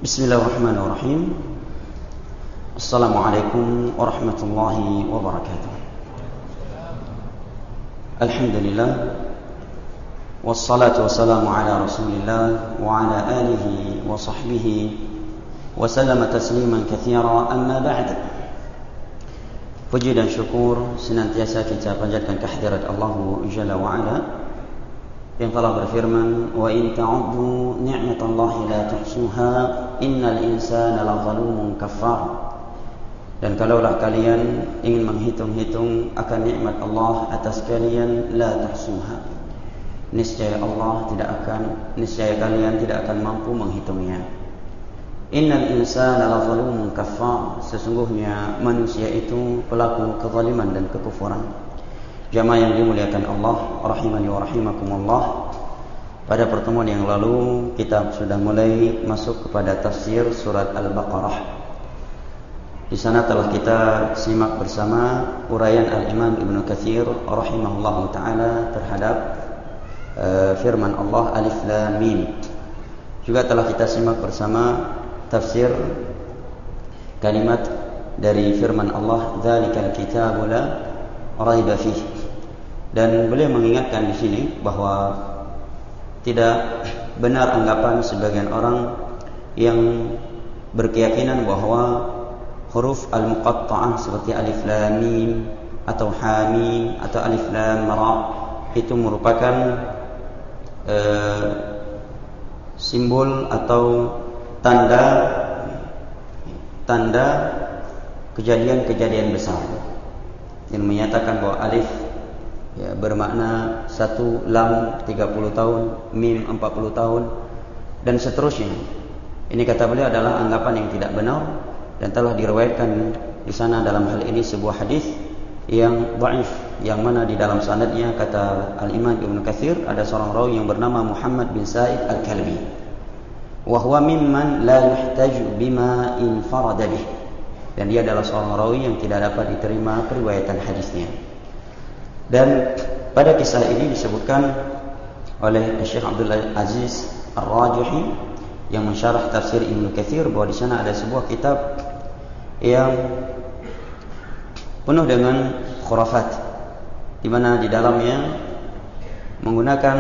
Bismillahirrahmanirrahim. Assalamualaikum warahmatullahi wabarakatuh. Alhamdulillah, wassalatu wassalamu ala rasulillah wa ala alihi wa sahbihi wa sallama tasliman katsira, amma ba'd. Puji dan syukur senantiasa kita panjatkan kehadirat Allah Jalla wa Ala yang telah berfirman, wa in ta'uddu ni'matallahi la tuhsuha innal insana lazalumun kafar. Dan kalaulah kalian ingin menghitung-hitung akan nikmat Allah atas kalian, la tuhsuha, niscaya kalian tidak akan mampu menghitungnya. Innal insana lazalumun kafar, sesungguhnya manusia itu pelaku kezaliman dan kekufuran. Jamaah yang dimuliakan Allah, rahimani wa rahimakumullah. Pada pertemuan yang lalu kita sudah mulai masuk kepada tafsir surat Al-Baqarah. Di sana telah kita simak bersama uraian Al-Imam Ibnu Katsir rahimahullahu taala terhadap firman Allah Alif Lam Mim. Juga telah kita simak bersama tafsir kalimat dari firman Allah, dzalikal kitabu la raiba fihi. Dan beliau mengingatkan di sini bahwa tidak benar anggapan sebagian orang yang berkeyakinan bahwa huruf al-muqatta'ah seperti alif lam mim atau ha mim atau alif lam ra itu merupakan simbol atau tanda kejadian-kejadian besar, yang menyatakan bahwa alif bermakna 1 lam 30 tahun, mim 40 tahun, dan seterusnya. Ini kata beliau adalah anggapan yang tidak benar, dan telah diriwayatkan di sana dalam hal ini sebuah hadis yang dhaif, yang mana di dalam sanadnya kata Al-Imam Ibnu Katsir ada seorang rawi yang bernama Muhammad bin Sa'id Al-Kalbi, wa huwa mimman la yuhtaju bima infarada bih, dan dia adalah seorang rawi yang tidak dapat diterima periwayatan hadisnya. Dan pada kisah ini disebutkan oleh Syekh Abdul Aziz Ar-Rajihi yang mensyarah tafsir Ibnu Katsir bahwa di sana ada sebuah kitab yang penuh dengan khurafat, di mana di dalamnya menggunakan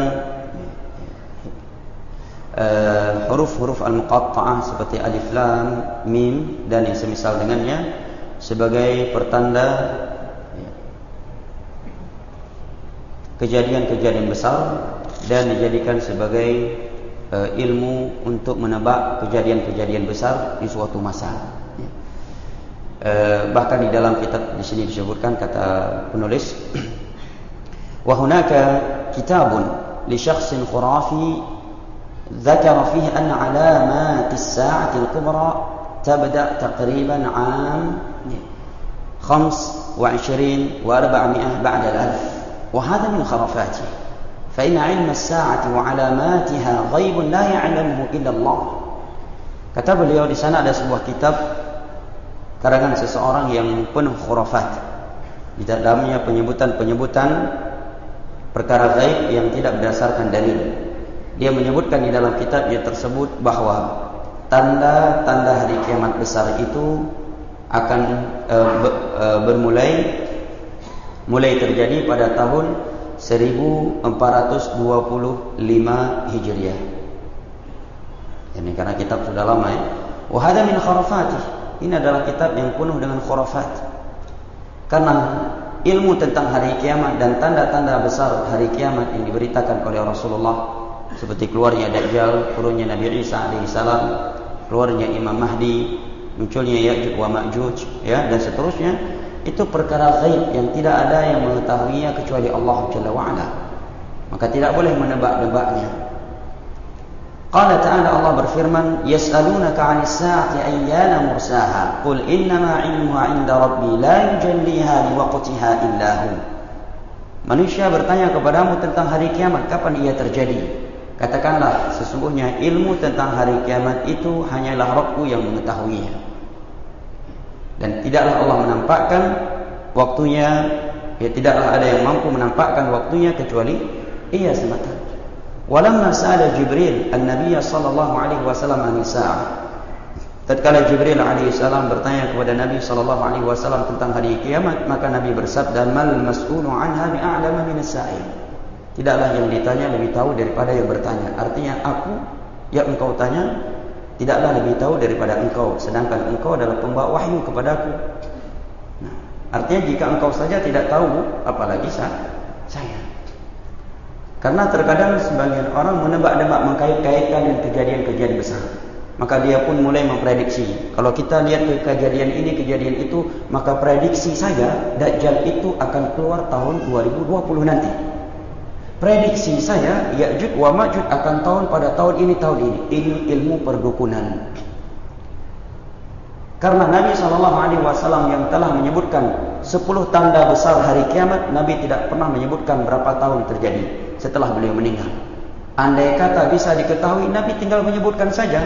huruf-huruf al-muqatta'ah seperti alif lam mim dan yang semisal dengannya sebagai pertanda kejadian-kejadian besar, dan dijadikan sebagai ilmu untuk menebak kejadian-kejadian besar di suatu masa. Bahkan di dalam kitab di sini disebutkan kata penulis, wa hunaka kitabun li syakhsin khurafi dzakara fihi anna alamat as-sa'ati al-kubra tabda taqriban 'am 25 wa 400 ba'da al-alf. وهذا من خرافاته فإن علم الساعة وعلاماتها غيب لا يعلمه إلا الله. Kata beliau, di sana ada sebuah kitab karangan seseorang yang penuh khurafat. Di dalamnya penyebutan-penyebutan perkara gaib yang tidak berdasarkan dalil. Dia menyebutkan di dalam kitabnya tersebut bahwa tanda-tanda hari kiamat besar itu akan mulai terjadi pada tahun 1425 Hijriah. Ini karena kitab sudah lama ya. Wa hadha min khurafatih. Ini adalah kitab yang penuh dengan khurafat. Karena ilmu tentang hari kiamat dan tanda-tanda besar hari kiamat yang diberitakan oleh Rasulullah, seperti keluarnya Dajjal, turunnya Nabi Isa alaihissalam, keluarnya Imam Mahdi, munculnya Ya'juj wa Ma'juj, ya, dan seterusnya. Itu perkara ghaib yang tidak ada yang mengetahuinya kecuali Allah Jalla wa'ala. Maka tidak boleh menebak-nebaknya. Qala ta'ala, Allah berfirman, yas'alunaka 'anis sa'ati ayyana mursaha qul innama 'ilmuha 'inda rabbi la yujalliha liwaqtiha illa hu. Manusia bertanya kepadamu tentang hari kiamat, kapan ia terjadi? Katakanlah, sesungguhnya ilmu tentang hari kiamat itu hanyalah Rabbku yang mengetahuinya. Dan tidaklah Allah menampakkan waktunya, tidaklah ada yang mampu menampakkan waktunya kecuali Ia semata. Walamma sa'ala Jibril an-nabiy sallallahu alaihi wasallam an sa'ah, Tatkala Jibril alaihissalam bertanya kepada Nabi sallallahu alaihi wasallam tentang hari kiamat, maka Nabi bersabda, "Mal mas'ulu 'anha bi'a'lama minas sa'il." Tidaklah yang ditanya lebih tahu daripada yang bertanya. Artinya aku yang engkau tanya tidaklah lebih tahu daripada engkau, sedangkan engkau adalah pembawa wahyu kepadaku. Nah, artinya jika engkau saja tidak tahu, apalagi saya. Karena terkadang sebagian orang menebak-nebak, mengkait-kaitkan dengan kejadian-kejadian besar. Maka dia pun mulai memprediksi. Kalau kita lihat ke kejadian ini, kejadian itu, maka prediksi saya Dajjal itu akan keluar tahun 2020 nanti. Prediksi saya Ya'juj wa Ma'juj akan pada tahun ini. Ini ilmu perdukunan. Karena Nabi SAW yang telah menyebutkan 10 tanda besar hari kiamat, Nabi tidak pernah menyebutkan berapa tahun terjadi setelah beliau meninggal. Andai kata bisa diketahui, Nabi tinggal menyebutkan saja.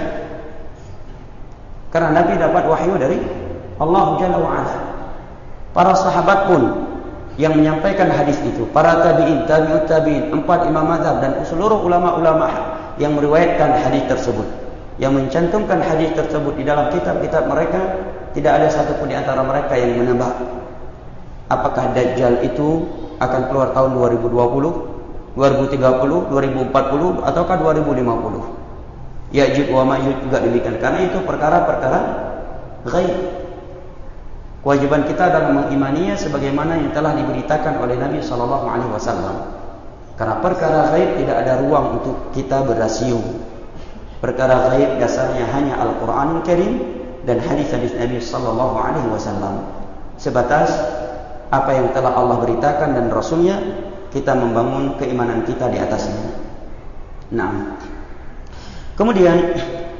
Karena Nabi dapat wahyu dari Allah Jalla wa'ala. Para sahabat pun yang menyampaikan hadis itu, para tabi'in, tabi'ut tabi'in, 4 imam mazhab dan seluruh ulama-ulama yang meriwayatkan hadis tersebut, yang mencantumkan hadis tersebut di dalam kitab-kitab mereka, tidak ada satupun di antara mereka yang menebak apakah Dajjal itu akan keluar tahun 2020, 2030, 2040 ataukah 2050. Ya'juj wa Ma'juj juga demikian. Karena itu perkara-perkara ghaib. Kewajiban kita adalah mengimaninya sebagaimana yang telah diberitakan oleh Nabi SAW. Karena perkara ghaib tidak ada ruang untuk kita berrasiu. Perkara ghaib dasarnya hanya Al-Quranul Karim dan hadis-hadis Nabi SAW. Sebatas apa yang telah Allah beritakan dan Rasulnya, kita membangun keimanan kita di atasnya. Nah, kemudian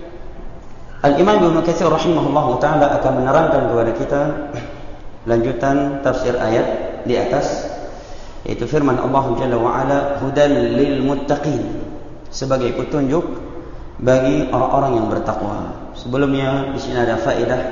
Al-Imam Ibnu Katsir rahimahullahu ta'ala akan menerangkan kepada kita lanjutan tafsir ayat di atas, yaitu firman Allah Jalla wa'ala, "Hudal lil muttaqin," sebagai petunjuk bagi orang-orang yang bertakwa. Sebelumnya di sini ada faedah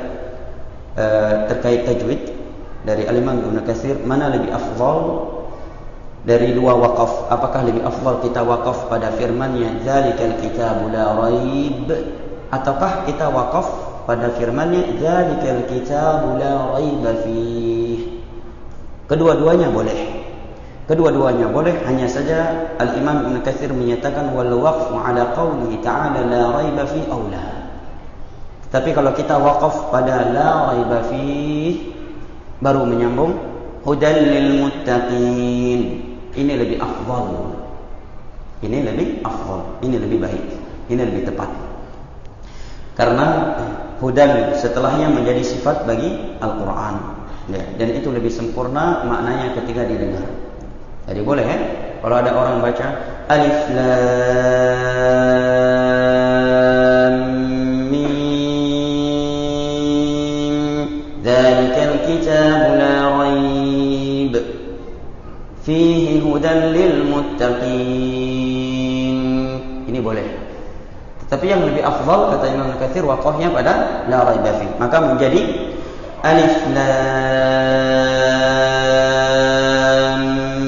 terkait tajwid dari Al-Imam Ibnu Katsir, mana lebih afdal dari dua wakaf? Apakah lebih afdal kita wakaf pada firman-Nya "Dzalikal kitabu la raib", ataukah kita wakaf pada firman-Nya "Dzalikal kitabu la raiba fih"? Kedua-duanya boleh. Kedua-duanya boleh, hanya saja Al-Imam Ibnu Katsir menyatakan wal waqfu ala qawlihi ta'ala la raiba fi aula. Tapi kalau kita wakaf pada la raiba fih, baru menyambung hudal lil muttaqin, ini lebih afdal. Ini lebih afdal, ini lebih baik, ini lebih tepat. Karena hudan setelahnya menjadi sifat bagi Al-Quran, ya, dan itu lebih sempurna maknanya ketika didengar. Jadi boleh ya, kalau ada orang baca alif lam mim dzalikal kitabu la raib fihi hudan lil muttaqin, ini boleh. Tapi yang lebih afdal kata Imam Katsir waqafnya pada la raiba fi, maka menjadi alif lam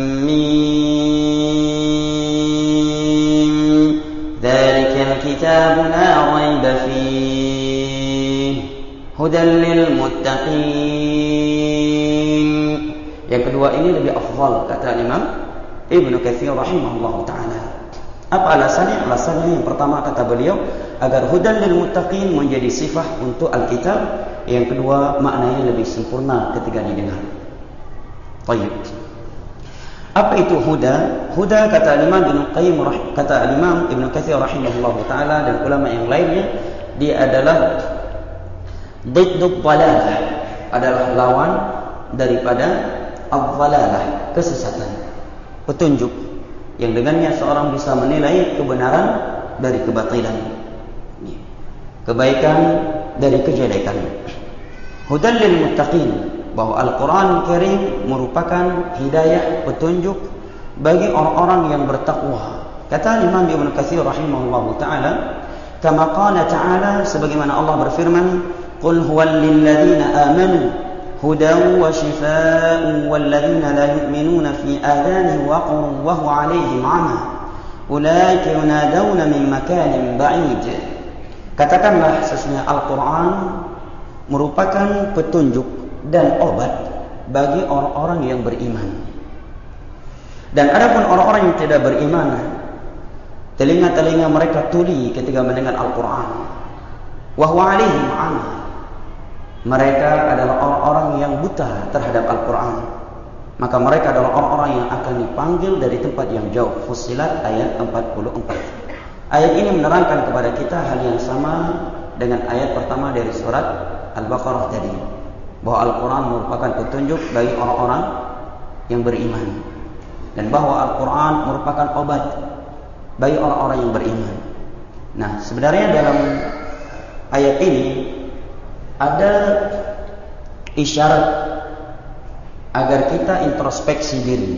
mim dzalikal kitabu la raiba fi hudan lil muttaqin. Yang kedua ini lebih afdal kata Imam Ibnu Katsir rahimahullahu taala. Apa alasannya? Alasannya yang pertama kata beliau, agar hudan lil muttaqin menjadi sifat untuk Alkitab. Yang kedua, maknanya lebih sempurna ketika didengar. Baik. Apa itu huda? Huda kata Imam Ibnu Katsir rahimahullahu taala dan ulama yang lainnya, dia adalah diddud dhalalah, adalah lawan daripada adh-dhalalah, kesesatan, petunjuk, yang dengannya seorang bisa menilai kebenaran dari kebatilan, kebaikan dari kejelekan. Hudan lil muttaqin, bahwa Al-Quran Karim merupakan hidayah, petunjuk bagi orang-orang yang bertakwa. Kata Imam Ibnu Katsir rahimahullahu taala, kama qala ta'ala, sebagaimana Allah berfirman, qul huwal lil ladzina amanu hudan wa shifaa'un wal ladzina la yu'minuna fi adhanihim waqrun wa huwa 'alaihim 'ama ulaika yunadawna min makanin ba'id. Katakanlah sesungguhnya Al-Quran merupakan petunjuk dan obat bagi orang-orang yang beriman. Dan adapun orang-orang yang tidak beriman, telinga-telinga mereka tuli ketika mendengar Al-Quran. Wa huwa alaihim ama. Mereka adalah orang-orang yang buta terhadap Al-Quran. Maka mereka adalah orang-orang yang akan dipanggil dari tempat yang jauh. Fussilat ayat 44. Ayat ini menerangkan kepada kita hal yang sama dengan ayat pertama dari surat Al-Baqarah tadi, bahwa Al-Quran merupakan petunjuk bagi orang-orang yang beriman, dan bahwa Al-Quran merupakan obat bagi orang-orang yang beriman. Nah, sebenarnya dalam ayat ini ada isyarat agar kita introspeksi diri.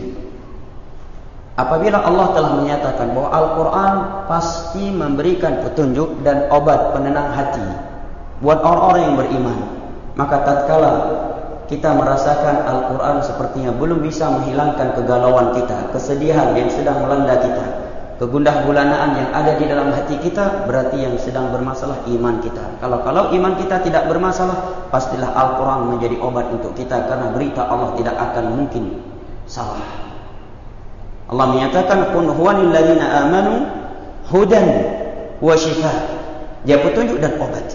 Apabila Allah telah menyatakan bahwa Al-Quran pasti memberikan petunjuk dan obat penenang hati buat orang-orang yang beriman, maka tatkala kita merasakan Al-Quran sepertinya belum bisa menghilangkan kegalauan kita, kesedihan yang sedang melanda kita, kegundah gulanaan yang ada di dalam hati kita, berarti yang sedang bermasalah iman kita. Kalau iman kita tidak bermasalah, pastilah Al-Quran menjadi obat untuk kita, karena berita Allah tidak akan mungkin salah. Allah menyatakan qul huwalil ladzina amanu hudan wa shifaa. Dia petunjuk dan obat.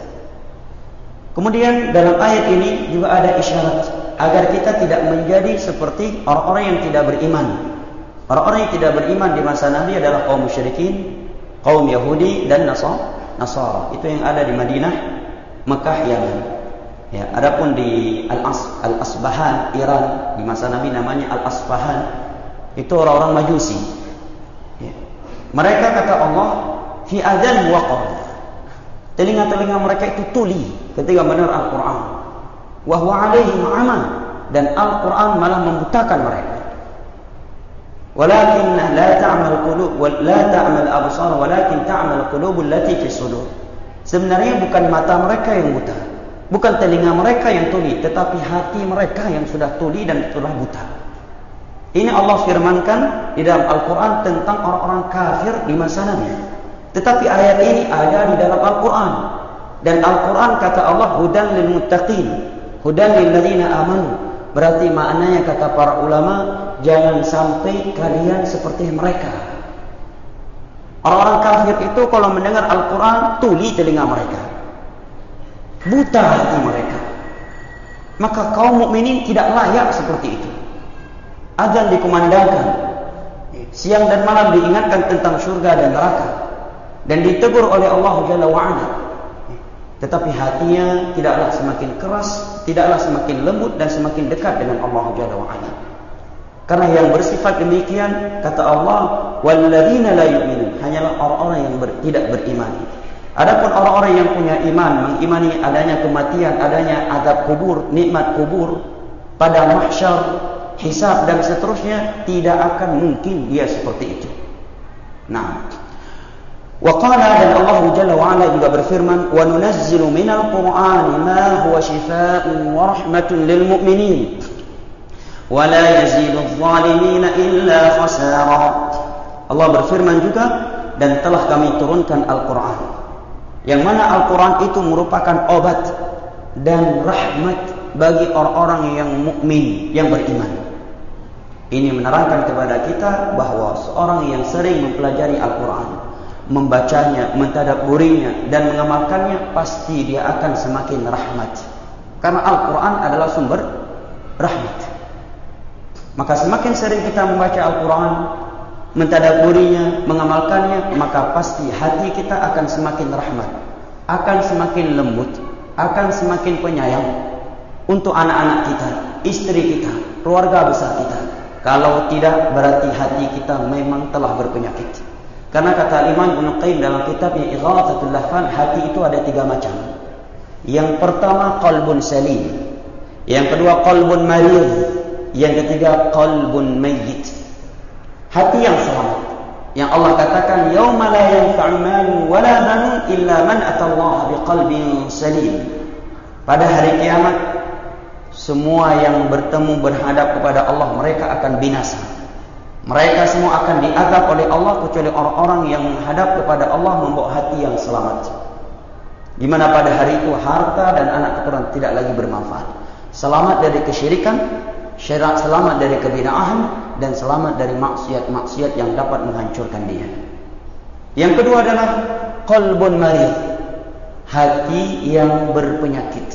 Kemudian dalam ayat ini juga ada isyarat agar kita tidak menjadi seperti orang-orang yang tidak beriman. Orang-orang yang tidak beriman di masa Nabi adalah kaum musyrikin, kaum Yahudi dan Nasara. Itu yang ada di Madinah, Mekah, Yaman. Ya, adapun di Al-Asbahan, Iran, di masa Nabi namanya Al-Asbahan, itu orang-orang Majusi. Ya. Mereka kata Allah, fi adzan waqar. Telinga-telinga mereka itu tuli ketika mendengar Al-Quran. Wa huwa alaihim ama, dan Al-Quran malah membutakan mereka. Walakin la ta'mal qulub wa la ta'mal absar, walakin ta'mal qulubul lati fi sudur. Sebenarnya bukan mata mereka yang buta, bukan telinga mereka yang tuli, tetapi hati mereka yang sudah tuli dan telah buta. Ini Allah firmankan di dalam Al-Quran tentang orang-orang kafir di masa Nabi. Tetapi ayat ini ada di dalam Al-Quran. Dan Al-Quran kata Allah hudan lil muttaqin, hudan lil ladzina amanu. Berarti maknanya kata para ulama, jangan sampai kalian seperti mereka. Orang-orang kafir itu kalau mendengar Al-Quran, tuli telinga mereka, buta hati mereka. Maka kaum mukminin tidak layak seperti itu. Azan dikumandangkan, siang dan malam diingatkan tentang surga dan neraka, dan ditegur oleh Allah Jalla wa'ala. Tetapi hatinya tidaklah semakin keras, tidaklah semakin lembut dan semakin dekat dengan Allah Jalla wa'ala. Karena yang bersifat demikian, kata Allah, walladzina la yu'minun, hanyalah orang-orang yang tidak beriman. Adapun orang-orang yang punya iman, mengimani adanya kematian, adanya azab kubur, nikmat kubur, pada mahsyar, hisab dan seterusnya, tidak akan mungkin dia seperti itu. Nah, wa qala, dan Allah Jalla wa Ala juga berfirman, wa nunazzilu minal Qur'ani ma huwa shifaa'un wa rahmatun lil mu'minin wa la yazidul zalimin illa khasara. Allah berfirman juga, dan telah kami turunkan Al-Quran, yang mana Al-Quran itu merupakan obat dan rahmat bagi orang-orang yang mukmin, yang beriman. Ini menerangkan kepada kita bahwa seorang yang sering mempelajari Al-Quran, membacanya, mentadabburinya, dan mengamalkannya, pasti dia akan semakin rahmat. Karena Al-Quran adalah sumber rahmat. Maka semakin sering kita membaca Al-Quran, mentadabburinya, mengamalkannya, maka pasti hati kita akan semakin rahmat, akan semakin lembut, akan semakin penyayang untuk anak-anak kita, istri kita, keluarga besar kita. Kalau tidak, berarti hati kita memang telah berpenyakit. Karena kata Imam Ibnu Qayyim dalam kitabnya Ighathatul Lahfan, hati itu ada 3 macam. Yang pertama qalbun salim, yang kedua qalbun marid, yang ketiga qalbun mayyit. Hati yang selamat, yang Allah katakan yauma la yanfa'u malun wala banun illa man atallaha biqalbin salim. Pada hari kiamat, semua yang bertemu berhadap kepada Allah, mereka akan binasa. Mereka semua akan diazab oleh Allah, kecuali orang-orang yang menghadap kepada Allah membawa hati yang selamat. di mana pada hari itu harta dan anak keturunan tidak lagi bermanfaat. Selamat dari kesyirikan, selamat dari kebid'ahan, dan selamat dari maksiat-maksiat yang dapat menghancurkan dia. Yang kedua adalah qalbun marid, hati yang berpenyakit.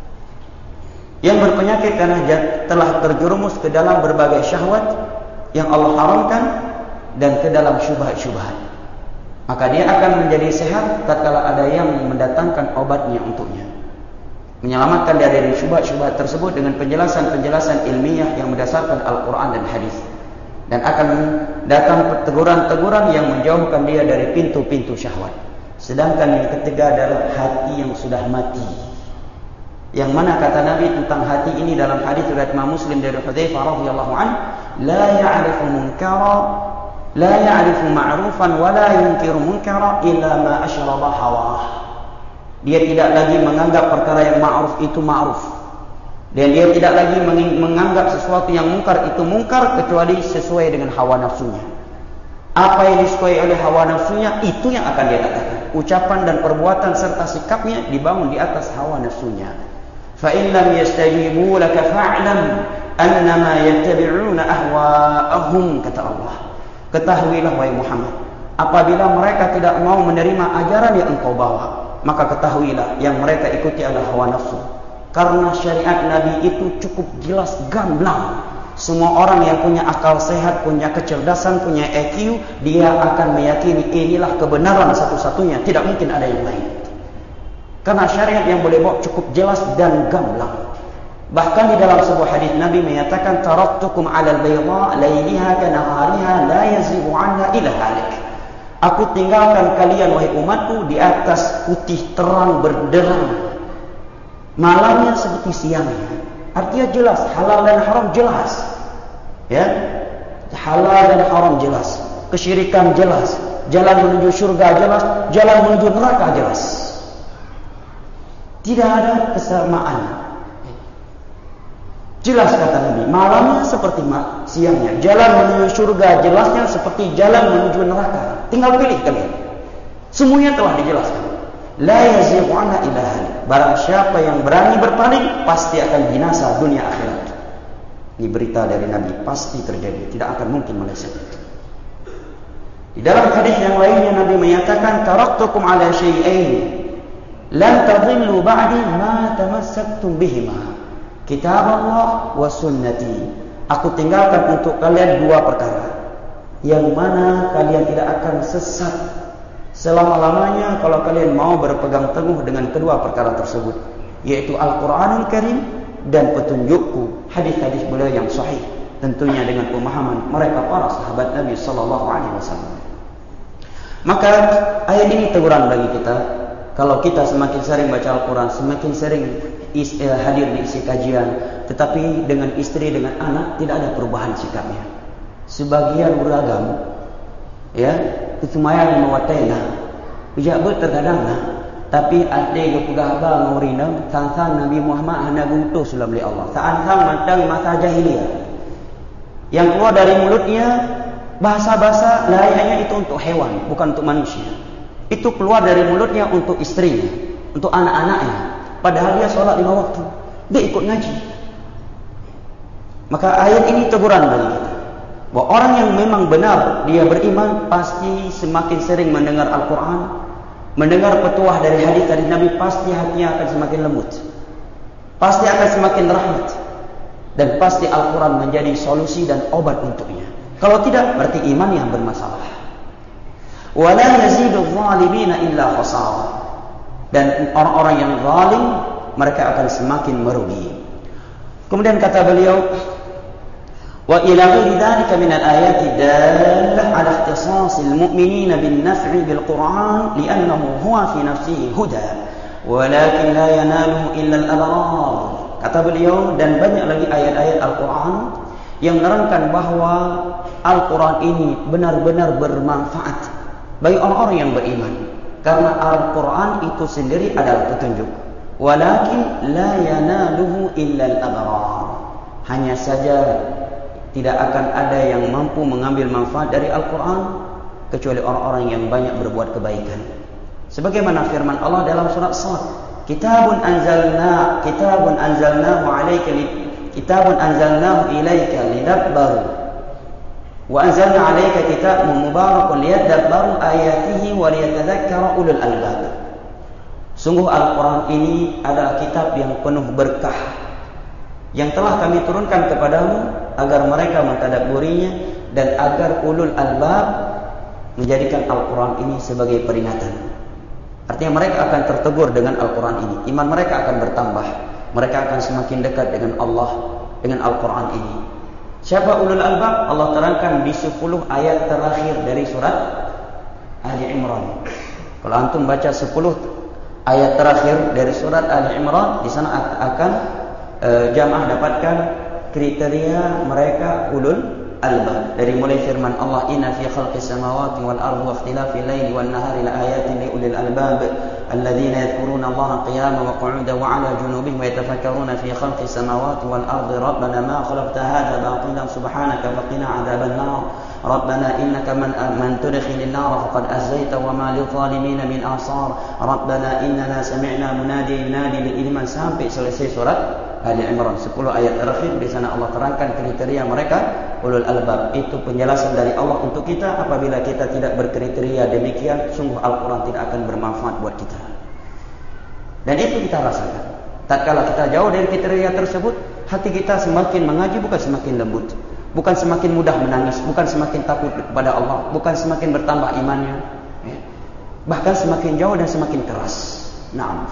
Yang berpenyakit karena telah terjerumus ke dalam berbagai syahwat yang Allah haramkan dan ke dalam syubhat-syubhat. Maka dia akan menjadi sehat tatkala ada yang mendatangkan obatnya untuknya, menyelamatkan dia dari syubhat-syubhat tersebut dengan penjelasan-penjelasan ilmiah yang berdasarkan Al-Quran dan hadis, dan akan datang teguran-teguran yang menjauhkan dia dari pintu-pintu syahwat. Sedangkan yang ketiga adalah hati yang sudah mati, yang mana kata Nabi tentang hati ini dalam hadis riwayat Imam Muslim dari Hudzaifah radhiyallahu anhu, la ya'rifu munkara, la ya'rifu ma'rufan wa la yunkiru munkara illa ma asyraba hawah. Dia tidak lagi menganggap perkara yang ma'ruf itu ma'ruf, dan dia tidak lagi menganggap sesuatu yang mungkar itu mungkar kecuali sesuai dengan hawa nafsunya. Apa yang disukai oleh hawa nafsunya, itu yang akan dia katakan. Ucapan dan perbuatan serta sikapnya dibangun di atas hawa nafsunya. Fa in lam yastajibu laka fa'lam annama yattabi'una ahwa'ahum, kata Allah. Ketahuilah wahai Muhammad, apabila mereka tidak mau menerima ajaran yang engkau bawa, maka ketahuilah yang mereka ikuti adalah hawa nafsu. Karena syariat Nabi itu cukup jelas gamblang. Semua orang yang punya akal sehat, punya kecerdasan, punya EQ, dia akan meyakini inilah kebenaran satu-satunya, tidak mungkin ada yang lain. Karena syariat yang boleh bawa cukup jelas dan gamblang. Bahkan di dalam sebuah hadis Nabi menyatakan, taraktukum 'alal bayda lailiha kanahariha la yazighu 'anha illa halik. Aku tinggalkan kalian wahai umatku di atas putih terang berderang, malamnya seperti siangnya. Artinya jelas, halal dan haram jelas. Ya, halal dan haram jelas, kesyirikan jelas, jalan menuju surga jelas, jalan menuju neraka jelas. Tidak ada kesamaan. Jelas kata Nabi, malamnya seperti siangnya, jalan menuju surga jelasnya seperti jalan menuju neraka. Tinggal pilih kalian. Semuanya telah dijelaskan. La yazighu anha illa halik. Barang siapa yang berani berpaling, pasti akan binasa dunia akhirat. Ini berita dari Nabi, pasti terjadi, tidak akan mungkin meleset. Di dalam hadis yang lainnya Nabi menyatakan, taraktukum ala syai'ain lan tadhillu ba'di ma tamassaktum bihima, kitab Allah wa sunnati. Aku tinggalkan untuk kalian dua perkara yang mana kalian tidak akan sesat selama-lamanya kalau kalian mau berpegang teguh dengan kedua perkara tersebut, yaitu Al-Quranul Karim dan petunjukku, hadis-hadis beliau yang sahih, tentunya dengan pemahaman mereka para sahabat Nabi sallallahu alaihi wasallam. Maka ayat ini teguran bagi kita. Kalau kita semakin sering baca Al-Quran, semakin sering hadir di isi kajian, tetapi dengan istri, dengan anak tidak ada perubahan sikapnya, sebagian beragam, ya, kesumayan mewatena, bijak terkadang tapi ada yang pegah bang orina, sang Nabi Muhammad hanya utus oleh Allah. Sang matang masa jahiliyah, yang keluar dari mulutnya bahasa-bahasa layaknya itu untuk hewan, bukan untuk manusia. Itu keluar dari mulutnya untuk istrinya, untuk anak-anaknya. Padahal dia sholat 5 waktu, dia ikut ngaji. Maka ayat ini teguran bagi kita, bahwa orang yang memang benar dia beriman pasti semakin sering mendengar Al-Quran, mendengar petuah dari hadis dari Nabi, pasti hatinya akan semakin lembut, pasti akan semakin rahmat, dan pasti Al-Quran menjadi solusi dan obat untuknya. Kalau tidak, berarti iman yang bermasalah. Wala yazidu zalimina illa khasara. Dan orang-orang yang zalim, mereka akan semakin merugi. Kemudian kata beliau, wa ila ghairi dzalika min al-ayati dallah ala ikhtisasil mu'minina bin naf'i bil Qur'an li'annahu huwa fi nafsihi huda walakin la yanaluhu illa al-abrar. Kata beliau, dan banyak lagi ayat-ayat Al-Quran yang menerangkan bahwa Al-Quran ini benar-benar bermanfaat bagi orang-orang yang beriman, karena Al-Quran itu sendiri adalah petunjuk. Walakin la yanaluhu illa al-abrar. Hanya saja tidak akan ada yang mampu mengambil manfaat dari Al-Quran kecuali orang-orang yang banyak berbuat kebaikan. Sebagaimana firman Allah dalam surat Shad, Kitabun anzalnahu ilaika lidabbaru wa anzalna alaika kitaban mubarakun liyadabbaru ayatihi wa liyatadzakkara ulul albab. Sungguh Al-Quran ini adalah kitab yang penuh berkah yang telah kami turunkan kepadamu agar mereka mentadabburinya dan agar ulul albab menjadikan Al-Quran ini sebagai peringatan. Artinya mereka akan tertegur dengan Al-Quran ini. Iman mereka akan bertambah. Mereka akan semakin dekat dengan Allah dengan Al-Quran ini. Siapa ulul albab? Allah terangkan di 10 ayat terakhir dari surat Ali Imran. Kalau antum baca 10 ayat terakhir dari surat Ali Imran, di sana akan jamaah dapatkan kriteria mereka ulul albab. Dari mulai firman Allah, inna fi khalqis samawati wal ardi wa ikhtilafil laili wan nahari la ayatin li ulil albab alladzina yadhkuruna Allaha qiyaman wa qu'udan wa 'ala junubihim wa yatafakkaruna fi khalqis samawati wal ardi rabbana ma khalaqta hadha batilan subhanaka faqina 'adzaban nar rabbana innaka man tudkhilin nar faqad azaita wa ma lil zalimin min ansar rabbana innana sami'na munadiyan yunadi lil iman, sampai selesai surat Ali Imran. 10 ayat terakhir di sana Allah terangkan kriteria mereka ulul albab. Itu penjelasan dari Allah untuk kita. Apabila kita tidak berkriteria demikian, sungguh Al-Quran tidak akan bermanfaat buat kita. Dan itu kita rasakan. Tatkala kita jauh dari kriteria tersebut, hati kita semakin mengaji bukan semakin lembut, bukan semakin mudah menangis, bukan semakin takut kepada Allah, bukan semakin bertambah imannya, bahkan semakin jauh dan semakin keras. Naam.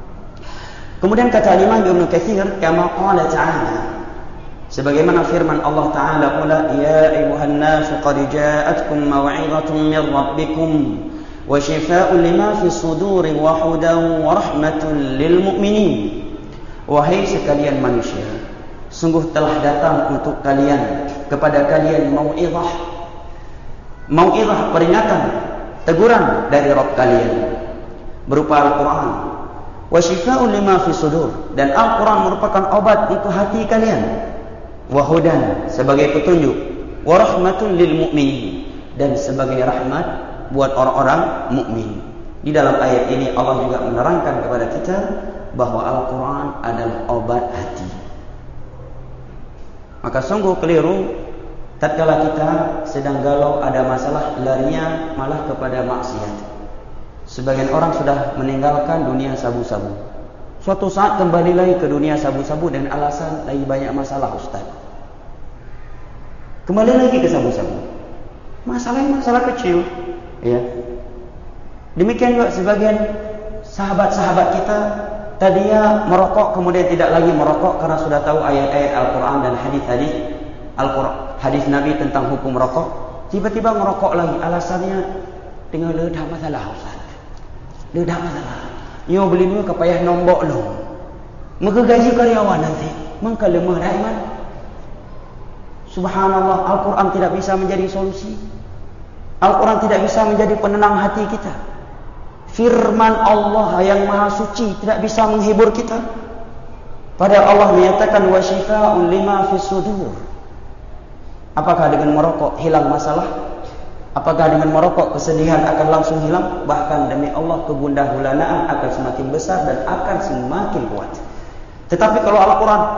Kemudian kata Imam Ibnu Katsir, kama qala ta'ala, sebagaimana firman Allah Ta'ala, qul ya ayyuhan nas qad ja'atkum maw'izatun min rabbikum wa shifaa'un lima fi suduri wa hudan wa rahmatun lil mu'minin. Wahai sekalian manusia, sungguh telah datang untuk kalian, kepada kalian mau'izah, peringatan, teguran dari Rabb kalian berupa Al-Quran. Wa shifaa'un lima fi sudur, dan Al-Quran merupakan obat untuk hati kalian. Wa hudan, sebagai petunjuk. Wa rahmatun lil mu'minin, dan sebagai rahmat buat orang-orang mukmin. Di dalam ayat ini Allah juga menerangkan kepada kita bahwa Al-Quran adalah obat hati. Maka sungguh keliru tatkala kita sedang galau, ada masalah, larinya malah kepada maksiat. Sebagian orang sudah meninggalkan dunia sabu-sabu. Suatu saat kembali lagi ke dunia sabu-sabu dengan alasan lagi banyak masalah, Ustaz. Kembali lagi ke sabu-sabu. Masalahnya masalah kecil, ya. Demikian juga sebagian sahabat-sahabat kita tadinya merokok, kemudian tidak lagi merokok karena sudah tahu ayat-ayat Al-Quran dan hadis-hadis hadis Nabi tentang hukum rokok. Tiba-tiba merokok lagi, alasannya dengan ledah masalah, Ustaz. Ledah masalah. Nyo beli ni kepayah nombok lu. Maka gaji karyawan nanti. Maka lemah dah iman. Subhanallah, Al-Quran tidak bisa menjadi solusi. Al-Quran tidak bisa menjadi penenang hati kita. Firman Allah yang maha suci tidak bisa menghibur kita. Padahal Allah menyatakan wa shifaa'un lima fis sudur. Apakah dengan merokok hilang masalah? Apakah dengan merokok kesedihan akan langsung hilang? Bahkan demi Allah, kegundah gulanaan akan semakin besar dan akan semakin kuat. Tetapi kalau Al-Quran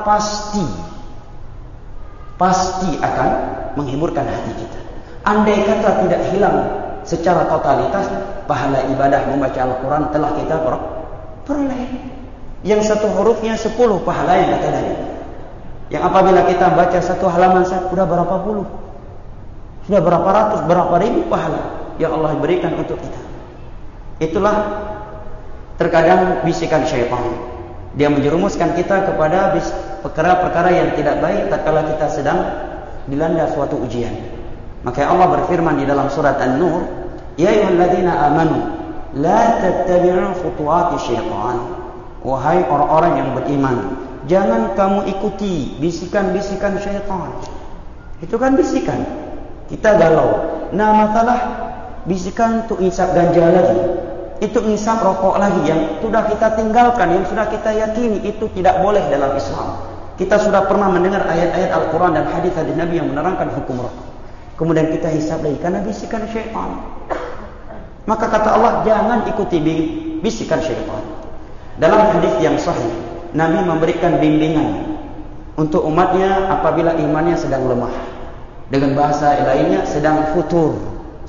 pasti akan menghiburkan hati kita. Andai kata tidak hilang secara totalitas, pahala ibadah membaca Al-Quran telah kita peroleh. Yang satu hurufnya 10 pahala yang kata tadi. Yang apabila kita baca satu halaman sudah berapa puluh? Sudah berapa ratus, berapa ribu pahala yang Allah berikan untuk kita. Itulah terkadang bisikan syaitan. Dia menjerumuskan kita kepada perkara-perkara yang tidak baik tatkala kita sedang dilanda suatu ujian. Maka Allah berfirman di dalam surat An-Nur, ya ayyuhalladzina amanu la tattabi'u khutuwati syaitan. Wahai orang-orang yang beriman, jangan kamu ikuti bisikan-bisikan syaitan. Itu kan bisikan. Kita galau. Nah, masalah bisikan untuk ngisap ganja lagi, itu ngisap rokok lagi yang sudah kita tinggalkan, yang sudah kita yakini itu tidak boleh dalam Islam. Kita sudah pernah mendengar ayat-ayat Al-Quran dan hadis-hadis Nabi yang menerangkan hukum rokok. Kemudian kita hisap lagi karena bisikan syaitan. Maka kata Allah, jangan ikuti bisikan syaitan. Dalam hadis yang sahih, Nabi memberikan bimbingan untuk umatnya apabila imannya sedang lemah. Dengan bahasa lainnya, sedang futur.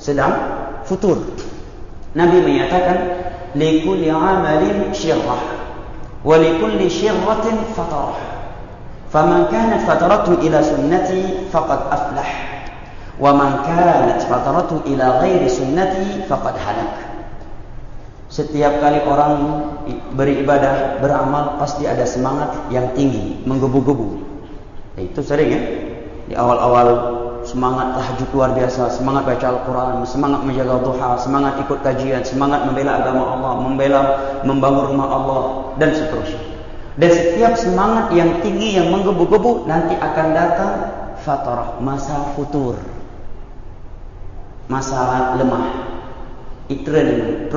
Nabi menyatakan, likulli amalin syirrah wa likulli syirratin fatarah. Faman kanat fataratu ila sunnati faqad aflah. Wa man kanat fataratu ila ghairi sunnati faqad halak. Setiap kali orang beribadah, beramal, pasti ada semangat yang tinggi, menggebu-gebu. Itu sering ya. Di awal-awal semangat tahajud luar biasa, semangat baca Al-Quran, semangat menjaga duha, semangat ikut kajian, semangat membela agama Allah, membangun rumah Allah, dan seterusnya. Dan setiap semangat yang tinggi, yang menggebu-gebu, nanti akan datang fatarah, masa futur, masa lemah, itren,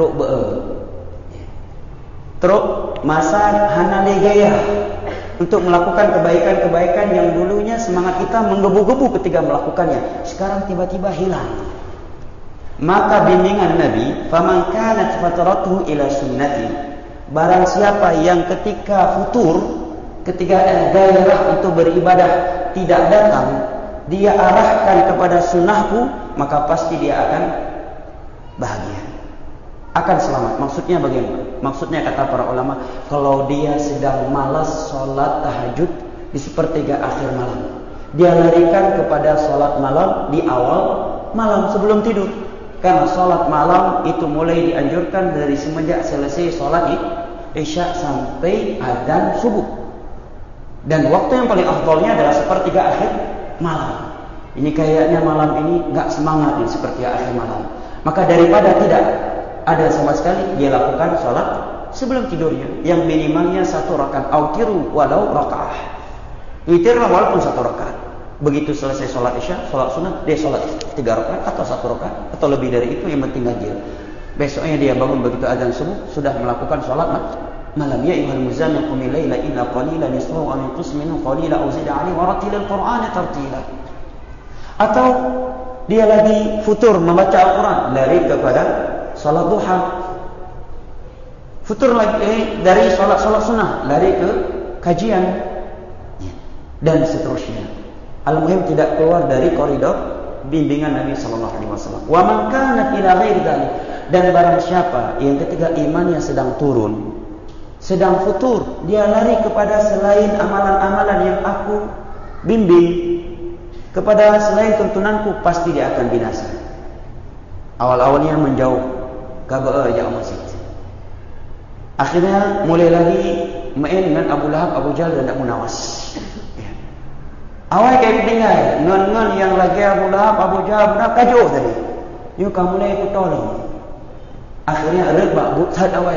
truk masa hanale gaya untuk melakukan kebaikan-kebaikan yang dulunya semangat kita menggebu-gebu ketika melakukannya, sekarang tiba-tiba hilang. Maka bimbingan Nabi, faman kanat fataratuhu ila sunnati, barang siapa yang ketika futur, ketika gairah untuk beribadah tidak datang, dia arahkan kepada sunnahku, maka pasti dia akan bahagia, akan selamat. Maksudnya bagaimana? Maksudnya kata para ulama, kalau dia sedang malas sholat tahajud di sepertiga akhir malam, dia larikan kepada sholat malam di awal malam sebelum tidur. Karena sholat malam itu mulai dianjurkan dari semenjak selesai sholat isya sampai adzan subuh. Dan waktu yang paling afdalnya adalah sepertiga akhir malam. Ini kayaknya malam ini gak semangat di sepertiga akhir malam. Maka daripada tidak ada sama sekali, dia lakukan sholat sebelum tidurnya, yang minimalnya 1 rakaat, autiru walau rakaah. Witirlah walaupun 1 rakaat. Begitu selesai sholat isya, sholat sunnah, dia sholat 3 rakaat atau 1 rakaat atau lebih dari itu, yang penting ganjil. Besoknya dia bangun begitu azan subuh, sudah melakukan sholat malam. Ya ayyuhal muzammil qumil laila illa qalilan nisfahu aw inqus minhu qalilan aw zid 'alaihi wa rattilil qur'ana tartila. Atau dia lagi futur membaca Al-Quran, lari kepada salat duha. Futur lagi dari salat sunnah, lari ke kajian, dan seterusnya. Al-muhim tidak keluar dari koridor bimbingan Nabi sallallahu alaihi wasallam. Wa man kana ila ghairi dzalik, dan barang siapa yang ketika imannya sedang turun, sedang futur, dia lari kepada selain amalan-amalan yang aku bimbing, kepada selain tuntunanku, pasti dia akan binasa. Awal-awalnya menjauh, kagak aja masjid. Akhirnya mulai lagi main dengan Abu Lahab, Abu Jahal dan Abu Nawas. Ya. Awal kayak tinggal, ngon yang lagi Abu Lahab, Abu Jahal, nak kajau tadi. Yuk kamu mulai ikut tolong. Akhirnya rebak buat awal.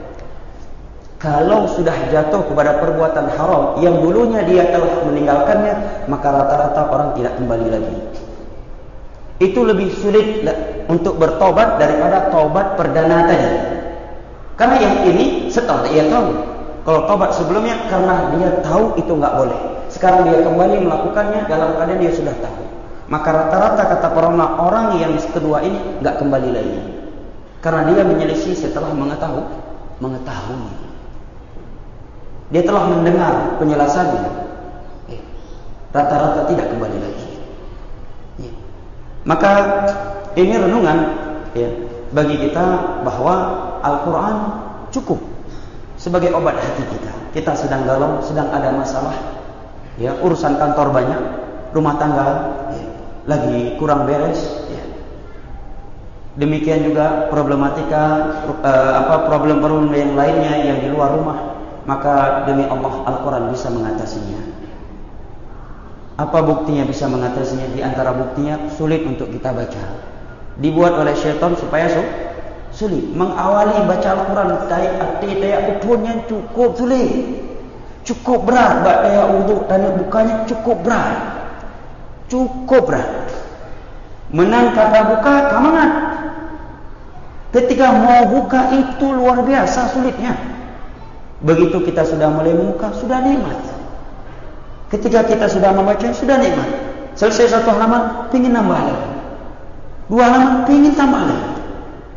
Kalau sudah jatuh kepada perbuatan haram yang dulunya dia telah meninggalkannya, maka rata-rata orang tidak kembali lagi. Itu lebih sulit untuk bertobat daripada tobat perdana tadi. Karena yang ini setelah ia tahu. Kalau tobat sebelumnya karena dia tahu itu enggak boleh. Sekarang dia kembali melakukannya dalam keadaan dia sudah tahu. Maka rata-rata kata para ulama, orang yang kedua ini enggak kembali lagi. Karena dia menyelisih setelah mengetahui. Dia telah mendengar penjelasannya. Rata-rata tidak kembali lagi. Maka ini renungan bagi kita bahwa Al-Quran cukup sebagai obat hati kita. Kita sedang galau, sedang ada masalah, urusan kantor banyak, rumah tangga lagi kurang beres. Demikian juga problematika problem-problem yang lainnya yang di luar rumah. Maka demi Allah, Al-Quran bisa mengatasinya. Apa buktinya bisa mengatasinya? Di antara buktinya, sulit untuk kita baca. Dibuat oleh syaitan supaya sulit. Mengawali baca Al-Quran, daya upunnya cukup sulit. Cukup berat. Daya uduk dan bukanya cukup berat. Cukup berat. Menang kata buka, kamangat. Ketika mau buka itu luar biasa sulitnya. Begitu kita sudah mulai membuka, sudah nikmat. Ketika kita sudah membaca, sudah nikmat. Selesai 1 halaman, pingin nambah lagi. 2 halaman, pingin tambah lagi.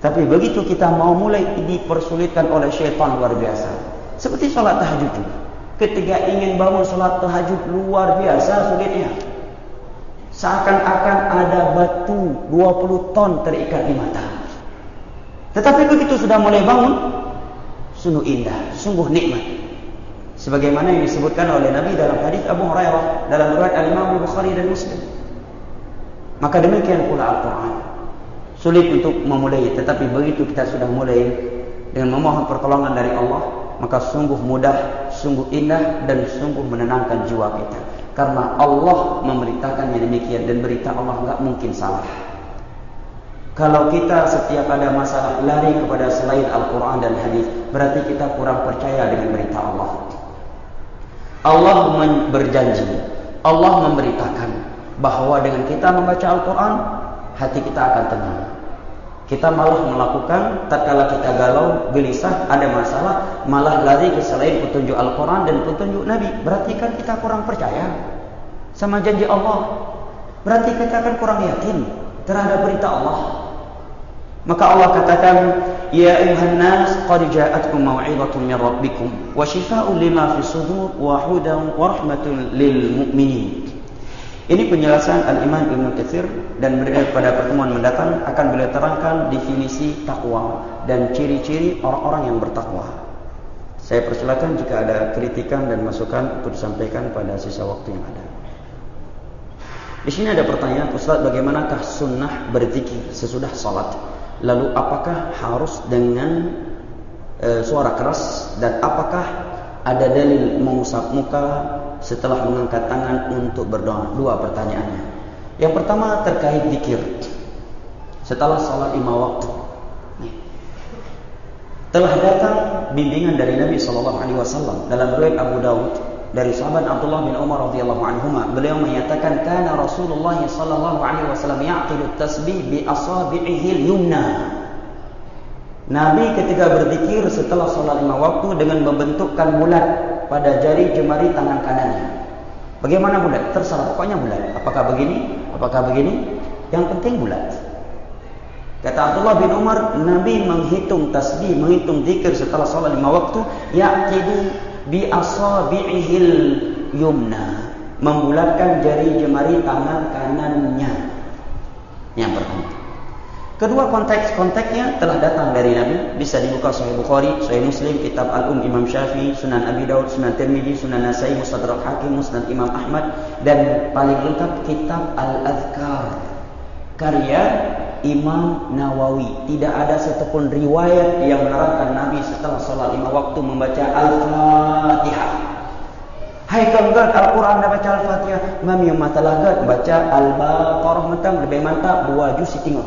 Tapi begitu kita mau mulai, dipersulitkan oleh syaitan luar biasa. Seperti salat tahajud juga. Ketika ingin bangun salat tahajud, luar biasa sulitnya. Seakan-akan ada batu 20 ton terikat di mata. Tetapi begitu sudah mulai bangun, sungguh indah, sungguh nikmat. Sebagaimana yang disebutkan oleh Nabi dalam hadis Abu Hurairah dalam riwayat Al-Imam Bukhari dan Muslim. Maka demikian pula Al-Quran. Sulit untuk memulai, tetapi begitu kita sudah mulai dengan memohon pertolongan dari Allah, maka sungguh mudah, sungguh indah, dan sungguh menenangkan jiwa kita. Karena Allah memberitakannya demikian, dan berita Allah enggak mungkin salah. Kalau kita setiap ada masalah lari kepada selain Al-Quran dan hadis, berarti kita kurang percaya dengan berita Allah. Allah berjanji, Allah memberitakan bahwa dengan kita membaca Al-Quran, hati kita akan tenang. Kita malah melakukan, tatkala kita galau, gelisah, ada masalah, malah lari ke selain petunjuk Al-Quran dan petunjuk Nabi. Berarti kan kita kurang percaya sama janji Allah. Berarti kita kan kurang yakin terhadap berita Allah. Maka Allah katakan, Ya ayuhan nas, qad ja'atkum maw'izatun min rabbikum wa shifaa'un lima fi sudur wa hudan wa rahmatun lil mu'minin. Ini penjelasan Al-Imam Ibnu Katsir, dan pada pertemuan mendatang akan beliau terangkan definisi takwa dan ciri-ciri orang-orang yang bertakwa. Saya persilakan jika ada kritikan dan masukan untuk disampaikan pada sisa waktu yang ada. Di sini ada pertanyaan, Ustaz, bagaimanakah sunnah berzikir sesudah salat? Lalu apakah harus dengan suara keras, dan apakah ada dalil mengusap muka setelah mengangkat tangan untuk berdoa? Dua pertanyaannya. Yang pertama terkait zikir setelah salat 5 waktu. Telah datang bimbingan dari Nabi SAW dalam riwayat Abu Daud dari sahabat Abdullah bin Umar radhiyallahu anhuma. Beliau menyatakan, kana Rasulullah SAW ya'qidu tasbih bi asabi'ihi al-yumna. Nabi ketika berzikir setelah salat 5 waktu dengan membentukkan bulat pada jari jemari tangan kanannya. Bagaimana bulat? Terserah, pokoknya bulat. Apakah begini? Apakah begini? Yang penting bulat. Kata Abdullah bin Umar, Nabi menghitung tasbih, menghitung zikir setelah salat 5 waktu, yaqidu bi asabi'ihil yumna, membulatkan jari jemari tangan kanannya. Yang pertama. Kedua, konteks-konteksnya telah datang dari Nabi. Bisa dibuka Sahih Bukhari, Sahih Muslim, Kitab Al-Um Imam Syafi'i, Sunan Abi Daud, Sunan Tirmidzi, Sunan Nasai, Mustadrak Hakim, Musnad Imam Ahmad, dan paling lengkap Kitab Al-Adhkar karya Imam Nawawi. Tidak ada satupun riwayat yang menerangkan Nabi setelah salat 5 waktu membaca Al-Fatihah. Hai kanggat Al-Quran dah baca Al-Fatihah, mami yang mata lagat baca Al-Baqarah mentang lebih mantap 2 juz setengah.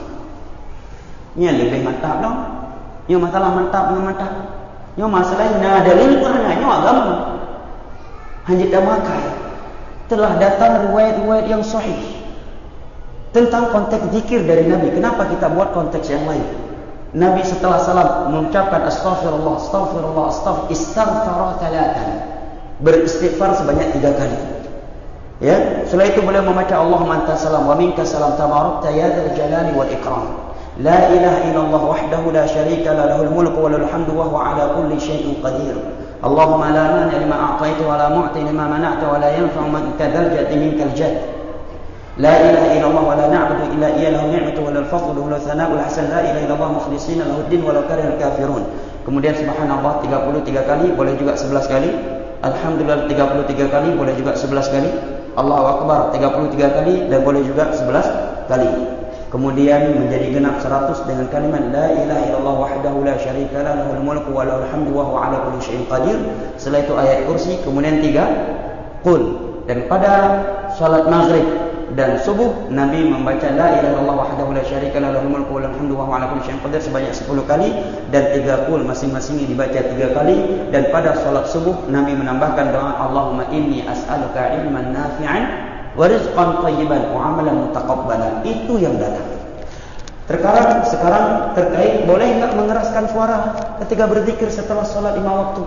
Nya lebih mantap dong. Nya masalah mantap, nya masalahnya ada dalil Quran, nya agama. Hanya damakai. Telah datang riwayat-riwayat yang sahih tentang konteks zikir dari Nabi. Kenapa kita buat konteks yang lain? Nabi setelah salam mengucapkan astaghfirullah, astaghfirullah, istighfar 3. Beristighfar sebanyak 3 kali. Ya, setelah itu beliau membaca Allahumma anta salam wa minka salam tabarakta ya dzal jalali wal ikram. La ilaha illallah wahdahu la syarika la lahul mulku wa lahul hamdu wa huwa ala kulli syai'in qadir. Allahumma la mani lima a'taita wa la mu'ti lima mana'ta wa la yanfa'u man kadzal jaddi minkal jadd. La ilaha illallah wa la na'budu illa iyyahu ni'matu wa lal fadlu wa thana'ul hasan. La ilaha illallah mukhlishina lahu ad-din wa law karihal kafirun. Kemudian subhanallah 33 kali, boleh juga 11 kali. Alhamdulillah 33 kali, boleh juga 11 kali. Allahu akbar 33 kali dan boleh juga 11 kali. Kemudian menjadi genap 100 dengan kalimat la ilaha illallah wahdahu la syarika la lahul mulku wa lahul hamdu wa huwa ala kulli syai'in qadir. Setelah itu ayat kursi, kemudian 3 qul. Dan pada salat maghrib dan subuh Nabi membaca la ilaha illallah wahdahu la syarika la lahul mulku wa lahul hamdu wa huwa ala kulli syai'in qadir sebanyak 10 kali, dan 3 qul masing-masing dibaca 3 kali. Dan pada salat subuh Nabi menambahkan doa Allahumma inni as'aluka ilman nafi'an wa rizqan thayyiban wa amalan mutaqabbalan. Itu yang datang. Sekarang terkait boleh enggak mengeraskan suara ketika berzikir setelah salat 5 waktu?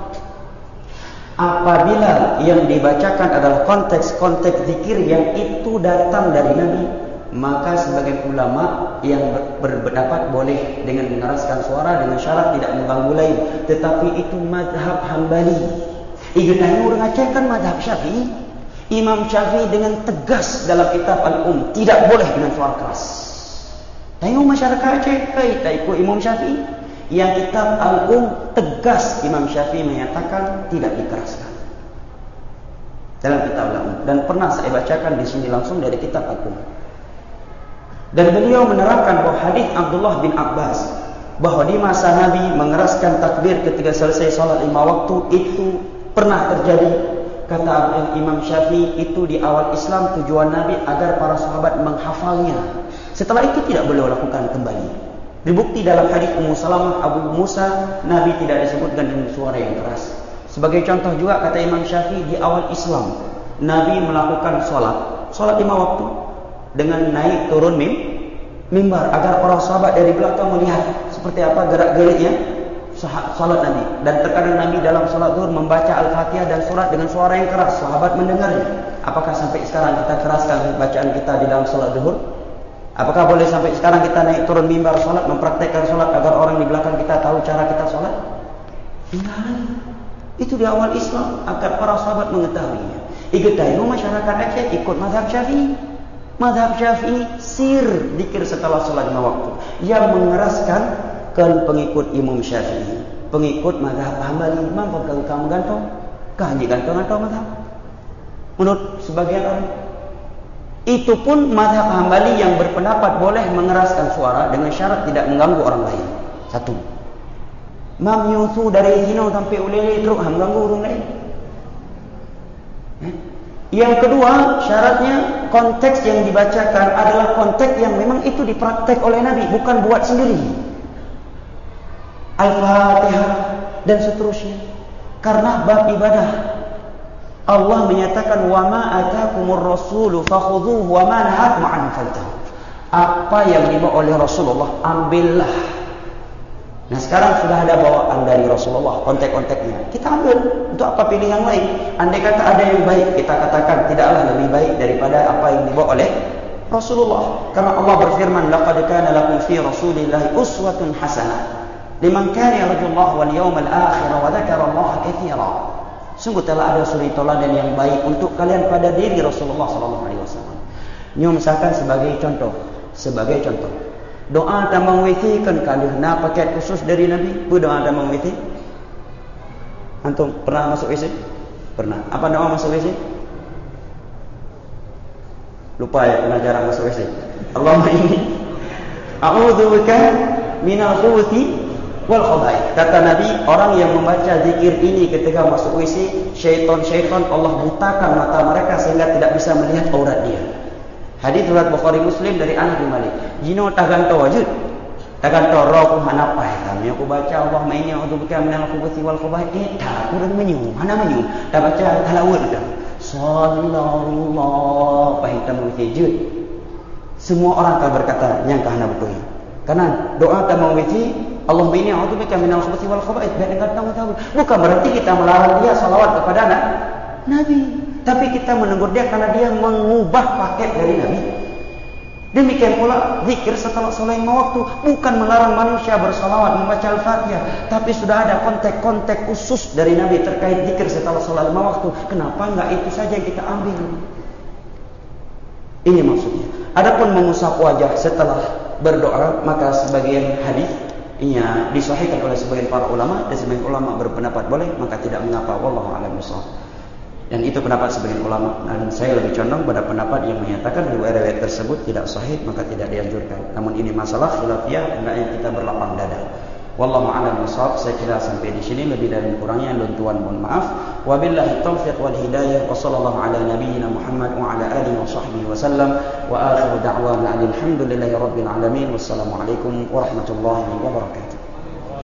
Apabila yang dibacakan adalah konteks-konteks zikir yang itu datang dari Nabi, maka sebagian ulama yang berpendapat boleh dengan mengeraskan suara dengan syarat tidak mengganggu lain. Tetapi itu mazhab Hambali. Ignayu orang Aceh kan mazhab Syafi'i. Imam Syafi'i dengan tegas dalam kitab Al-Um tidak boleh dengan suara keras. Tengok masyarakat Aceh, tak ikut Imam Syafi'i. Yang kitab Al-Um tegas Imam Syafi'i menyatakan tidak dikeraskan dalam kitab Al-Um. Dan pernah saya bacakan di sini langsung dari kitab Al-Um. Dan beliau menerangkan bahawa hadis Abdullah bin Abbas bahawa di masa Nabi mengeraskan takbir ketika selesai salat 5 waktu itu pernah terjadi. Kata Imam Syafi'i, itu di awal Islam tujuan Nabi agar para sahabat menghafalnya. Setelah itu tidak beliau lakukan kembali. Dibukti dalam hadis Ummu Salamah Abu Musa, Nabi tidak disebutkan dengan suara yang keras. Sebagai contoh juga kata Imam Syafi'i, di awal Islam Nabi melakukan solat 5 waktu dengan naik turun mimbar agar para sahabat dari belakang melihat seperti apa gerak-geriknya salat Nabi. Dan terkadang Nabi dalam salat zuhur membaca Al-Fatihah dan surat dengan suara yang keras, sahabat mendengarnya. Apakah sampai sekarang kita keraskan bacaan kita di dalam salat zuhur? Apakah boleh sampai sekarang kita naik turun mimbar salat, mempraktekkan salat agar orang di belakang kita tahu cara kita salat? Tinggal. Itu di awal Islam agar para sahabat mengetahuinya. Igetainu masyarakat Aceh ikut mazhab Syafi'i. Mazhab Syafi'i sir zikir setelah salat 5 waktu. Yang mengeraskan kan pengikut Imam Syafi'i. Pengikut mazhab Hambali, mampu kamu gantung? Kah gantung mazhab? Menurut sebagian orang. Itu pun mazhab Hambali yang berpendapat boleh mengeraskan suara dengan syarat tidak mengganggu orang lain. Satu. Mam yusu dari Hino sampai Ulele terus mengganggu orang lain. Yang kedua, syaratnya konteks yang dibacakan adalah konteks yang memang itu dipraktek oleh Nabi, bukan buat sendiri. Al-Fatihah dan seterusnya. Karena bab ibadah Allah menyatakan wa ma atakumur rasulu fakhudhuhu wa ma nahakum anhu fantahu. Apa yang dibawa oleh Rasulullah ambillah. Nah sekarang sudah ada bawaan dari Rasulullah, kontek-konteknya. Kita ambil, untuk apa pilih yang lain? Andai kata ada yang baik, kita katakan tidaklah lebih baik daripada apa yang dibawa oleh Rasulullah. Karena Allah berfirman, laqad kana lakum fi rasulillahi uswatun hasanah liman kana yarjullaha wal yawmal akhir wa dzakara Allaha katsira. Sungguh telah ada suri teladan yang baik untuk kalian pada diri Rasulullah sallallahu alaihi wasallam. Ini misalkan sebagai contoh. Doa tambang WC kan kalihna paket khusus dari Nabi. Doa tambang WC. Antum pernah masuk WC? Pernah. Apa doa masuk WC? Lupa ya, pernah jarang masuk WC. Allahumma inni a'udzubika minal khubuthi wal khaba'ith. Kata Nabi, orang yang membaca zikir ini ketika masuk WC, syaitan Allah butakan mata mereka sehingga tidak bisa melihat aurat dia. Hadis riwayat Bukhari Muslim dari Anas bin Malik. Jino taganto wajud. Taganto roh ku hanapai kami aku baca Allah mainnya a'udzubika minal khubuthi wal khaba'ith. Tak kurang menyu, mana menyu. Dah baca talawud dah. Sallallahu alaihi wasallam. Semua orang akan berkata nyangka hana betul. Karena doa tamang witi Allah inni a'udzubika minal khubuthi wal khaba'ith. Biar tahu. Bukan berarti kita melarang dia salawat kepada Nabi. Tapi kita menegur dia karena dia mengubah paket dari Nabi. Demikian pula zikir setelah salat 5 waktu. Bukan melarang manusia bersalawat, membaca Al-Fatihah. Tapi sudah ada konteks-konteks khusus dari Nabi terkait zikir setelah salat 5 waktu. Kenapa enggak itu saja yang kita ambil? Ini maksudnya. Adapun mengusap wajah setelah berdoa, maka sebagian hadis ini disahihkan oleh sebagian para ulama. Dan sebagian ulama berpendapat boleh, maka tidak mengapa. Wallahu a'lam bishawab. Dan itu pendapat sebagian ulama. Dan saya lebih condong pada pendapat yang menyatakan riwayat-riwayat tersebut tidak sahih, maka tidak dianjurkan. Namun ini masalah khilafiyah, hendaknya kita berlapang dada. Wallahu a'lam bishawab. Saya kira sampai di sini, lebih dari kurangnya dan tuan mohon maaf. Wabillahi taufiq wal hidayah. Wa sallallahu ala nabiyyina Muhammad wa ala alihi wa sahbihi wa sallam. Wa akhiru da'wana alhamdulillahi rabbil alamin. Wassalamualaikum warahmatullahi wabarakatuh.